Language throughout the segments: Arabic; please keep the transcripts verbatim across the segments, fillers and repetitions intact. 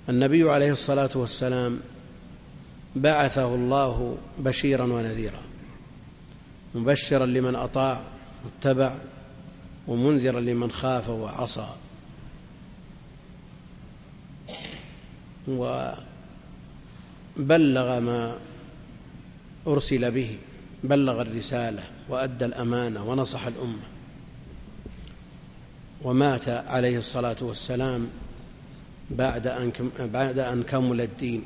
النبي عليه الصلاة والسلام بعثه الله بشيرا ونذيرا، مبشرا لمن أطاع واتبع، ومنذرا لمن خاف وعصى، وبلغ ما أرسل به، بلغ الرسالة وأدى الأمانة ونصح الأمة، ومات عليه الصلاة والسلام بعد أن بعد أن كمل الدين.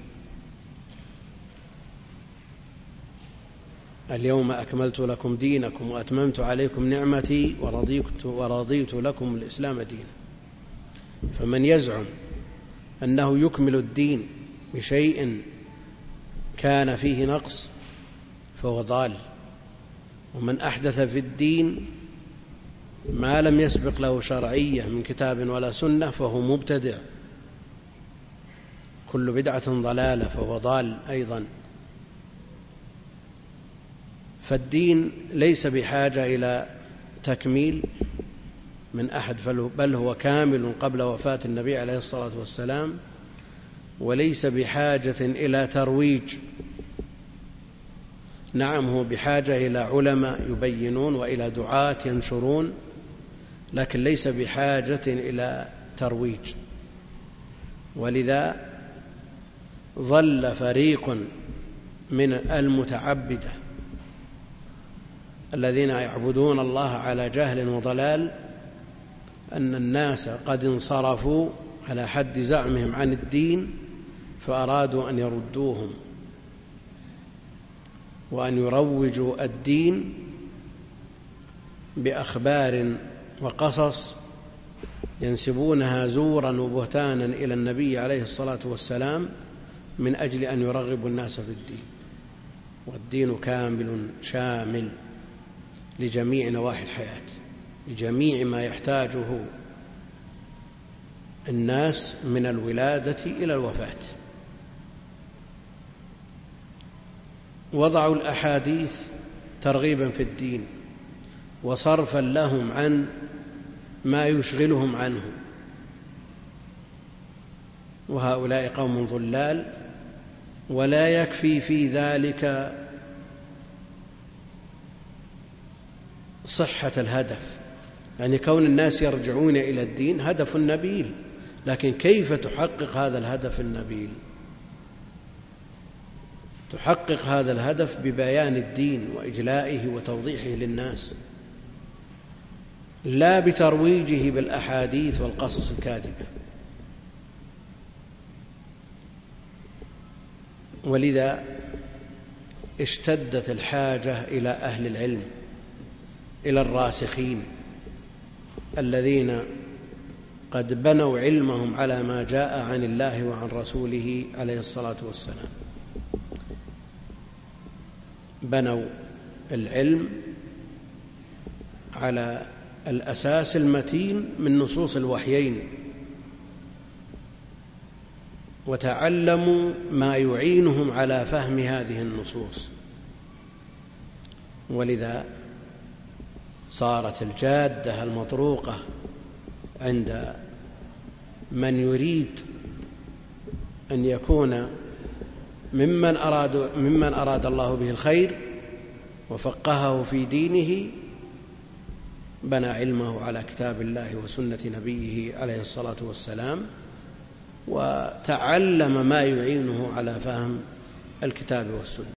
اليوم أكملت لكم دينكم وأتممت عليكم نعمتي ورضيت, ورضيت لكم الإسلام دينا. فمن يزعم أنه يكمل الدين بشيء كان فيه نقص فهو ضال، ومن أحدث في الدين ما لم يسبق له شرعية من كتاب ولا سنة فهو مبتدع، كل بدعة ضلالة فهو ضال أيضا. فالدين ليس بحاجة إلى تكميل من أحد، بل هو كامل قبل وفاة النبي عليه الصلاة والسلام، وليس بحاجة إلى ترويج. نعم هو بحاجة إلى علماء يبينون وإلى دعاة ينشرون، لكن ليس بحاجة إلى ترويج. ولذا ظل فريق من المتعبدة الذين يعبدون الله على جهل وضلال أن الناس قد انصرفوا على حد زعمهم عن الدين، فأرادوا أن يردوهم وأن يروجوا الدين بأخبار وقصص ينسبونها زورا وبهتانا إلى النبي عليه الصلاة والسلام من أجل أن يرغبوا الناس في الدين. والدين كامل شامل لجميع نواحي الحياة، لجميع ما يحتاجه الناس من الولادة إلى الوفاة. وضعوا الأحاديث ترغيبا في الدين وصرفا لهم عن ما يشغلهم عنه، وهؤلاء قوم ضلال. ولا يكفي في ذلك صحة الهدف، يعني كون الناس يرجعون إلى الدين هدف نبيل، لكن كيف تحقق هذا الهدف النبيل؟ تحقق هذا الهدف ببيان الدين وإجلائه وتوضيحه للناس، لا بترويجه بالأحاديث والقصص الكاذبة. ولذا اشتدت الحاجة إلى أهل العلم، إلى الراسخين الذين قد بنوا علمهم على ما جاء عن الله وعن رسوله عليه الصلاة والسلام. بنوا العلم على الأساس المتين من نصوص الوحيين، وتعلموا ما يعينهم على فهم هذه النصوص. ولذا صارت الجادة المطروقة عند من يريد أن يكون ممن أراد, ممن أراد الله به الخير وفقهه في دينه، بنى علمه على كتاب الله وسنة نبيه عليه الصلاة والسلام، وتعلم ما يعينه على فهم الكتاب والسنة.